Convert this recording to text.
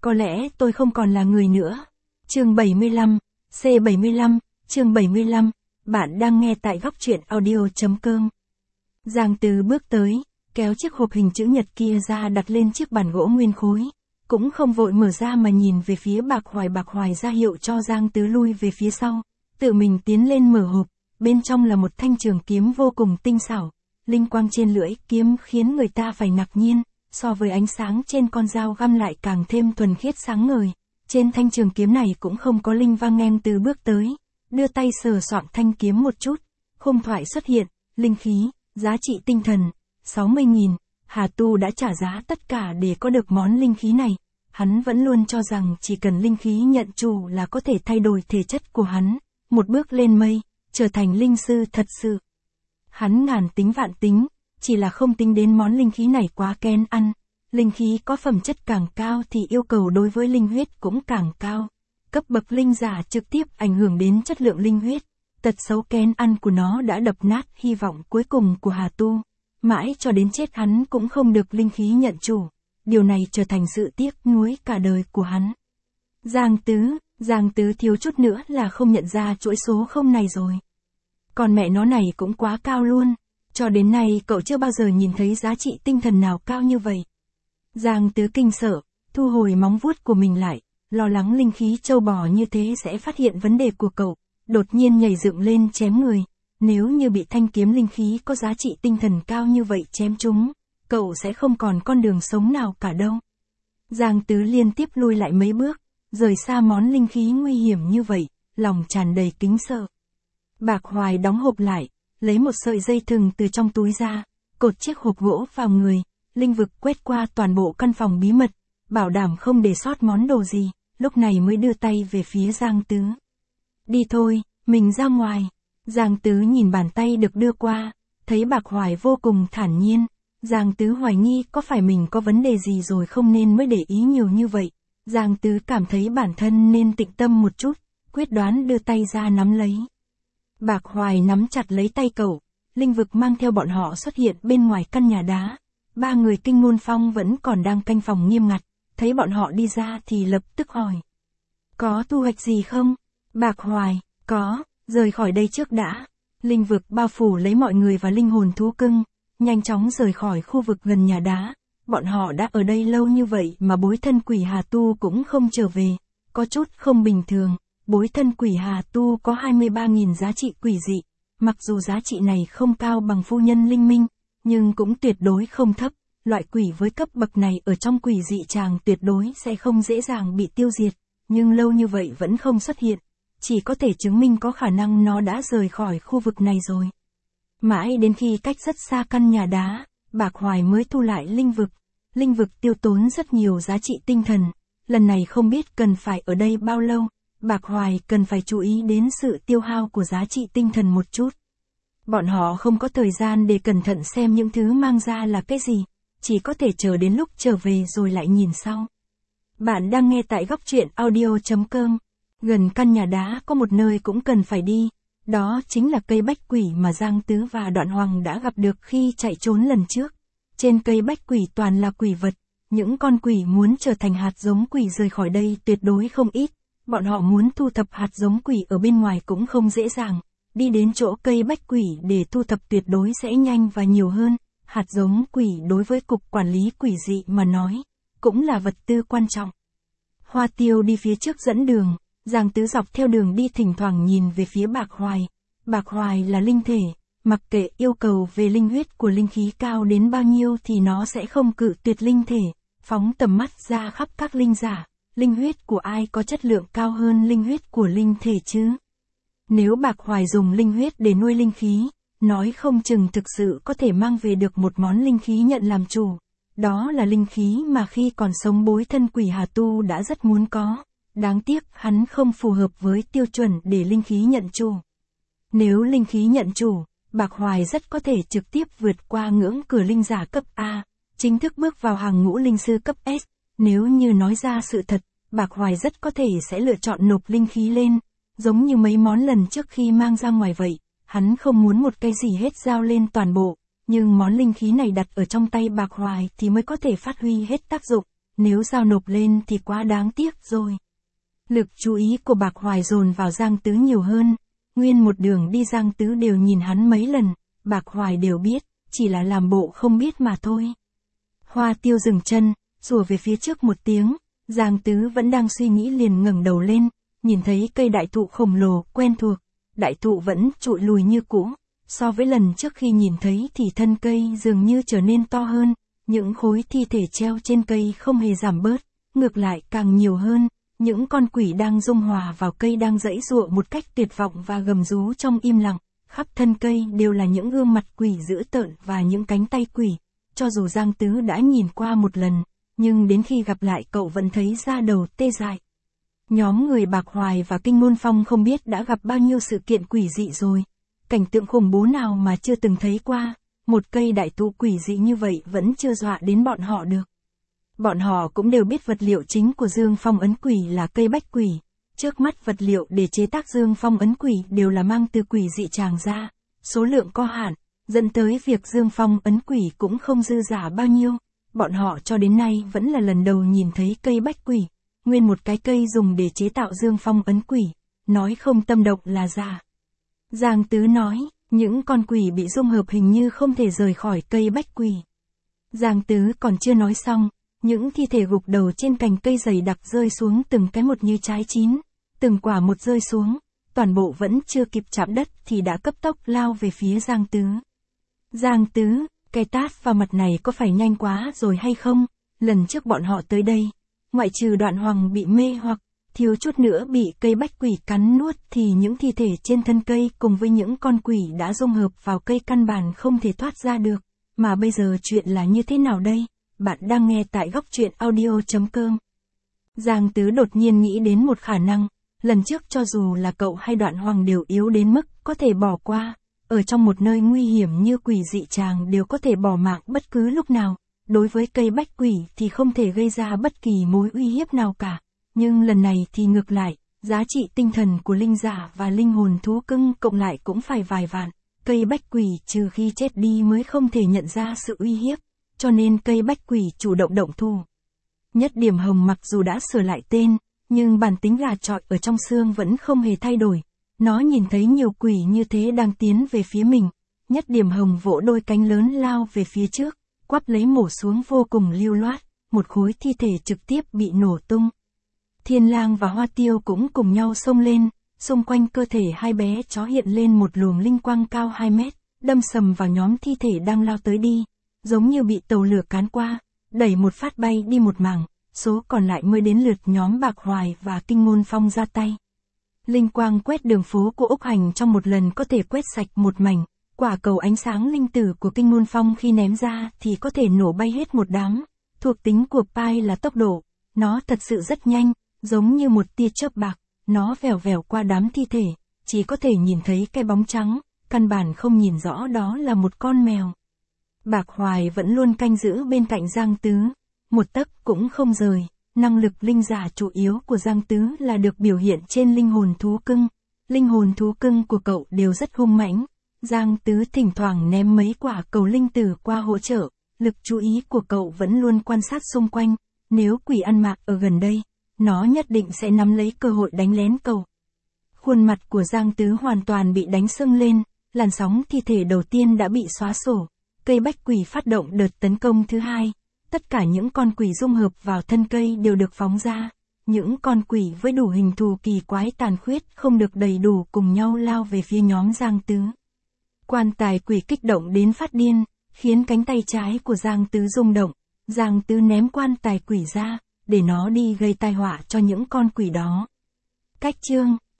Có lẽ tôi không còn là người nữa. Chương 75, C75, chương 75, bạn đang nghe tại góc truyện audio.com. Giang Tứ bước tới, kéo chiếc hộp hình chữ nhật kia ra đặt lên chiếc bàn gỗ nguyên khối. Cũng không vội mở ra mà nhìn về phía Bạc Hoài ra hiệu cho Giang Tứ lui về phía sau. Tự mình tiến lên mở hộp, bên trong là một thanh trường kiếm vô cùng tinh xảo. Linh quang trên lưỡi kiếm khiến người ta phải ngạc nhiên, so với ánh sáng trên con dao găm lại càng thêm thuần khiết sáng ngời. Trên thanh trường kiếm này cũng không có linh vang. Ngang Từ bước tới, đưa tay sờ soạng thanh kiếm một chút, khung thoại xuất hiện, linh khí, giá trị tinh thần, 60.000, Hà Tu đã trả giá tất cả để có được món linh khí này. Hắn vẫn luôn cho rằng chỉ cần linh khí nhận chủ là có thể thay đổi thể chất của hắn, một bước lên mây, trở thành linh sư thật sự. Hắn ngàn tính vạn tính, chỉ là không tính đến món linh khí này quá kén ăn. Linh khí có phẩm chất càng cao thì yêu cầu đối với linh huyết cũng càng cao. Cấp bậc linh giả trực tiếp ảnh hưởng đến chất lượng linh huyết. Tật xấu kén ăn của nó đã đập nát hy vọng cuối cùng của Hà Tu. Mãi cho đến chết hắn cũng không được linh khí nhận chủ. Điều này trở thành sự tiếc nuối cả đời của hắn. Giang Tứ thiếu chút nữa là không nhận ra chuỗi số không này rồi. Còn mẹ nó này cũng quá cao luôn. Cho đến nay cậu chưa bao giờ nhìn thấy giá trị tinh thần nào cao như vậy. Giang Tứ kinh sợ, thu hồi móng vuốt của mình lại, lo lắng linh khí trâu bò như thế sẽ phát hiện vấn đề của cậu, đột nhiên nhảy dựng lên chém người. Nếu như bị thanh kiếm linh khí có giá trị tinh thần cao như vậy chém chúng, cậu sẽ không còn con đường sống nào cả đâu. Giang Tứ liên tiếp lui lại mấy bước, rời xa món linh khí nguy hiểm như vậy, lòng tràn đầy kính sợ. Bạc Hoài đóng hộp lại, lấy một sợi dây thừng từ trong túi ra, cột chiếc hộp gỗ vào người, linh vực quét qua toàn bộ căn phòng bí mật, bảo đảm không để sót món đồ gì, lúc này mới đưa tay về phía Giang Tứ. Đi thôi, mình ra ngoài. Giang Tứ nhìn bàn tay được đưa qua, thấy Bạc Hoài vô cùng thản nhiên. Giang Tứ hoài nghi có phải mình có vấn đề gì rồi không nên mới để ý nhiều như vậy. Giang Tứ cảm thấy bản thân nên tĩnh tâm một chút, quyết đoán đưa tay ra nắm lấy. Bạc Hoài nắm chặt lấy tay cậu, linh vực mang theo bọn họ xuất hiện bên ngoài căn nhà đá. Ba người Kinh Ngôn Phong vẫn còn đang canh phòng nghiêm ngặt, thấy bọn họ đi ra thì lập tức hỏi. Có thu hoạch gì không? Bạc Hoài, có, rời khỏi đây trước đã. Linh vực bao phủ lấy mọi người và linh hồn thú cưng, nhanh chóng rời khỏi khu vực gần nhà đá. Bọn họ đã ở đây lâu như vậy mà bối thân quỷ Hà Tu cũng không trở về, có chút không bình thường. Bối thân quỷ Hà Tu có 23.000 giá trị quỷ dị, mặc dù giá trị này không cao bằng phu nhân linh minh, nhưng cũng tuyệt đối không thấp. Loại quỷ với cấp bậc này ở trong quỷ dị tràng tuyệt đối sẽ không dễ dàng bị tiêu diệt, nhưng lâu như vậy vẫn không xuất hiện, chỉ có thể chứng minh có khả năng nó đã rời khỏi khu vực này rồi. Mãi đến khi cách rất xa căn nhà đá, Bạc Hoài mới thu lại linh vực tiêu tốn rất nhiều giá trị tinh thần, lần này không biết cần phải ở đây bao lâu. Bạc Hoài cần phải chú ý đến sự tiêu hao của giá trị tinh thần một chút. Bọn họ không có thời gian để cẩn thận xem những thứ mang ra là cái gì, chỉ có thể chờ đến lúc trở về rồi lại nhìn sau. Bạn đang nghe tại góc truyện audio.com. Gần căn nhà đá có một nơi cũng cần phải đi, đó chính là cây bách quỷ mà Giang Tứ và Đoạn Hoàng đã gặp được khi chạy trốn lần trước. Trên cây bách quỷ toàn là quỷ vật, những con quỷ muốn trở thành hạt giống quỷ rời khỏi đây tuyệt đối không ít. Bọn họ muốn thu thập hạt giống quỷ ở bên ngoài cũng không dễ dàng, đi đến chỗ cây bách quỷ để thu thập tuyệt đối sẽ nhanh và nhiều hơn. Hạt giống quỷ đối với cục quản lý quỷ dị mà nói, cũng là vật tư quan trọng. Hoa Tiêu đi phía trước dẫn đường, Giang Tứ dọc theo đường đi thỉnh thoảng nhìn về phía Bạc Hoài. Bạc Hoài là linh thể, mặc kệ yêu cầu về linh huyết của linh khí cao đến bao nhiêu thì nó sẽ không cự tuyệt linh thể, phóng tầm mắt ra khắp các linh giả. Linh huyết của ai có chất lượng cao hơn linh huyết của linh thể chứ? Nếu Bạc Hoài dùng linh huyết để nuôi linh khí, nói không chừng thực sự có thể mang về được một món linh khí nhận làm chủ. Đó là linh khí mà khi còn sống bối thân quỷ Hà Tu đã rất muốn có. Đáng tiếc hắn không phù hợp với tiêu chuẩn để linh khí nhận chủ. Nếu linh khí nhận chủ, Bạc Hoài rất có thể trực tiếp vượt qua ngưỡng cửa linh giả cấp A, chính thức bước vào hàng ngũ linh sư cấp S. Nếu như nói ra sự thật, Bạc Hoài rất có thể sẽ lựa chọn nộp linh khí lên, giống như mấy món lần trước khi mang ra ngoài vậy. Hắn không muốn một cái gì hết giao lên toàn bộ, nhưng món linh khí này đặt ở trong tay Bạc Hoài thì mới có thể phát huy hết tác dụng. nếu giao nộp lên thì quá đáng tiếc rồi. Lực chú ý của Bạc Hoài dồn vào Giang Tứ nhiều hơn, nguyên một đường đi Giang Tứ đều nhìn hắn mấy lần, Bạc Hoài đều biết, chỉ là làm bộ không biết mà thôi. Hoa Tiêu dừng chân, rùa về phía trước một tiếng, Giang Tứ vẫn đang suy nghĩ liền ngẩng đầu lên, nhìn thấy cây đại thụ khổng lồ, quen thuộc, đại thụ vẫn trụi lùi như cũ, so với lần trước khi nhìn thấy thì thân cây dường như trở nên to hơn, những khối thi thể treo trên cây không hề giảm bớt, ngược lại càng nhiều hơn, những con quỷ đang dung hòa vào cây đang giãy giụa một cách tuyệt vọng và gầm rú trong im lặng, khắp thân cây đều là những gương mặt quỷ dữ tợn và những cánh tay quỷ, cho dù Giang Tứ đã nhìn qua một lần, nhưng đến khi gặp lại cậu vẫn thấy da đầu tê dại. Nhóm người Bạc Hoài và Kinh Môn Phong không biết đã gặp bao nhiêu sự kiện quỷ dị rồi, cảnh tượng khủng bố nào mà chưa từng thấy qua, một cây đại thụ quỷ dị như vậy vẫn chưa dọa đến bọn họ được. Bọn họ cũng đều biết vật liệu chính của Dương Phong ấn quỷ là cây bách quỷ, trước mắt vật liệu để chế tác Dương Phong ấn quỷ đều là mang từ quỷ dị tràng ra, số lượng có hạn, dẫn tới việc Dương Phong ấn quỷ cũng không dư giả bao nhiêu, bọn họ cho đến nay vẫn là lần đầu nhìn thấy cây bách quỷ, nguyên một cái cây dùng để chế tạo Dương Phong ấn quỷ, nói không tâm động là giả. Giang Tứ nói, những con quỷ bị dung hợp hình như không thể rời khỏi cây bách quỷ. Giang Tứ còn chưa nói xong, những thi thể gục đầu trên cành cây dày đặc rơi xuống từng cái một như trái chín, từng quả một rơi xuống, toàn bộ vẫn chưa kịp chạm đất thì đã cấp tốc lao về phía Giang Tứ. Giang Tứ, cái tát vào mặt này có phải nhanh quá rồi hay không? Lần trước bọn họ tới đây, ngoại trừ Đoạn Hoàng bị mê hoặc, thiếu chút nữa bị cây bách quỷ cắn nuốt thì những thi thể trên thân cây cùng với những con quỷ đã dung hợp vào cây căn bản không thể thoát ra được. Mà bây giờ chuyện là như thế nào đây? Bạn đang nghe tại góc truyện audio.com. Giang Tứ đột nhiên nghĩ đến một khả năng, lần trước cho dù là cậu hay Đoạn Hoàng đều yếu đến mức có thể bỏ qua, ở trong một nơi nguy hiểm như quỷ dị tràng đều có thể bỏ mạng bất cứ lúc nào, đối với cây bách quỷ thì không thể gây ra bất kỳ mối uy hiếp nào cả, nhưng lần này thì ngược lại, giá trị tinh thần của linh giả và linh hồn thú cưng cộng lại cũng phải vài vạn, cây bách quỷ trừ khi chết đi mới không thể nhận ra sự uy hiếp, cho nên cây bách quỷ chủ động động thủ. Nhất Điểm Hồng mặc dù đã sửa lại tên, nhưng bản tính gà chọi ở trong xương vẫn không hề thay đổi. Nó nhìn thấy nhiều quỷ như thế đang tiến về phía mình. Nhất Điểm Hồng vỗ đôi cánh lớn lao về phía trước, quắp lấy mổ xuống vô cùng lưu loát, một khối thi thể trực tiếp bị nổ tung. Thiên Lang và Hoa Tiêu cũng cùng nhau xông lên, xung quanh cơ thể hai bé chó hiện lên một luồng linh quang cao 2 mét, đâm sầm vào nhóm thi thể đang lao tới đi, giống như bị tàu lửa cán qua, đẩy một phát bay đi một mảng, số còn lại mới đến lượt nhóm Bạc Hoài và Kinh Môn Phong ra tay. Linh quang quét đường phố của Úc Hành trong một lần có thể quét sạch một mảnh, quả cầu ánh sáng linh tử của Kinh Môn Phong khi ném ra thì có thể nổ bay hết một đám. Thuộc tính của Pai là tốc độ, nó thật sự rất nhanh, giống như một tia chớp bạc, nó vèo vèo qua đám thi thể, chỉ có thể nhìn thấy cái bóng trắng, căn bản không nhìn rõ đó là một con mèo. Bạc Hoài vẫn luôn canh giữ bên cạnh Giang Tứ, một tấc cũng không rời. Năng lực linh giả chủ yếu của Giang Tứ là được biểu hiện trên linh hồn thú cưng. Linh hồn thú cưng của cậu đều rất hung mãnh. Giang Tứ thỉnh thoảng ném mấy quả cầu linh tử qua hỗ trợ. Lực chú ý của cậu vẫn luôn quan sát xung quanh. Nếu quỷ ăn mạc ở gần đây, nó nhất định sẽ nắm lấy cơ hội đánh lén cậu. Khuôn mặt của Giang Tứ hoàn toàn bị đánh sưng lên. Làn sóng thi thể đầu tiên đã bị xóa sổ. Cây bách quỷ phát động đợt tấn công thứ hai. Tất cả những con quỷ dung hợp vào thân cây đều được phóng ra. Những con quỷ với đủ hình thù kỳ quái tàn khuyết không được đầy đủ cùng nhau lao về phía nhóm Giang Tứ. Quan tài quỷ kích động đến phát điên, khiến cánh tay trái của Giang Tứ rung động. Giang Tứ ném quan tài quỷ ra, để nó đi gây tai họa cho những con quỷ đó. Cách chương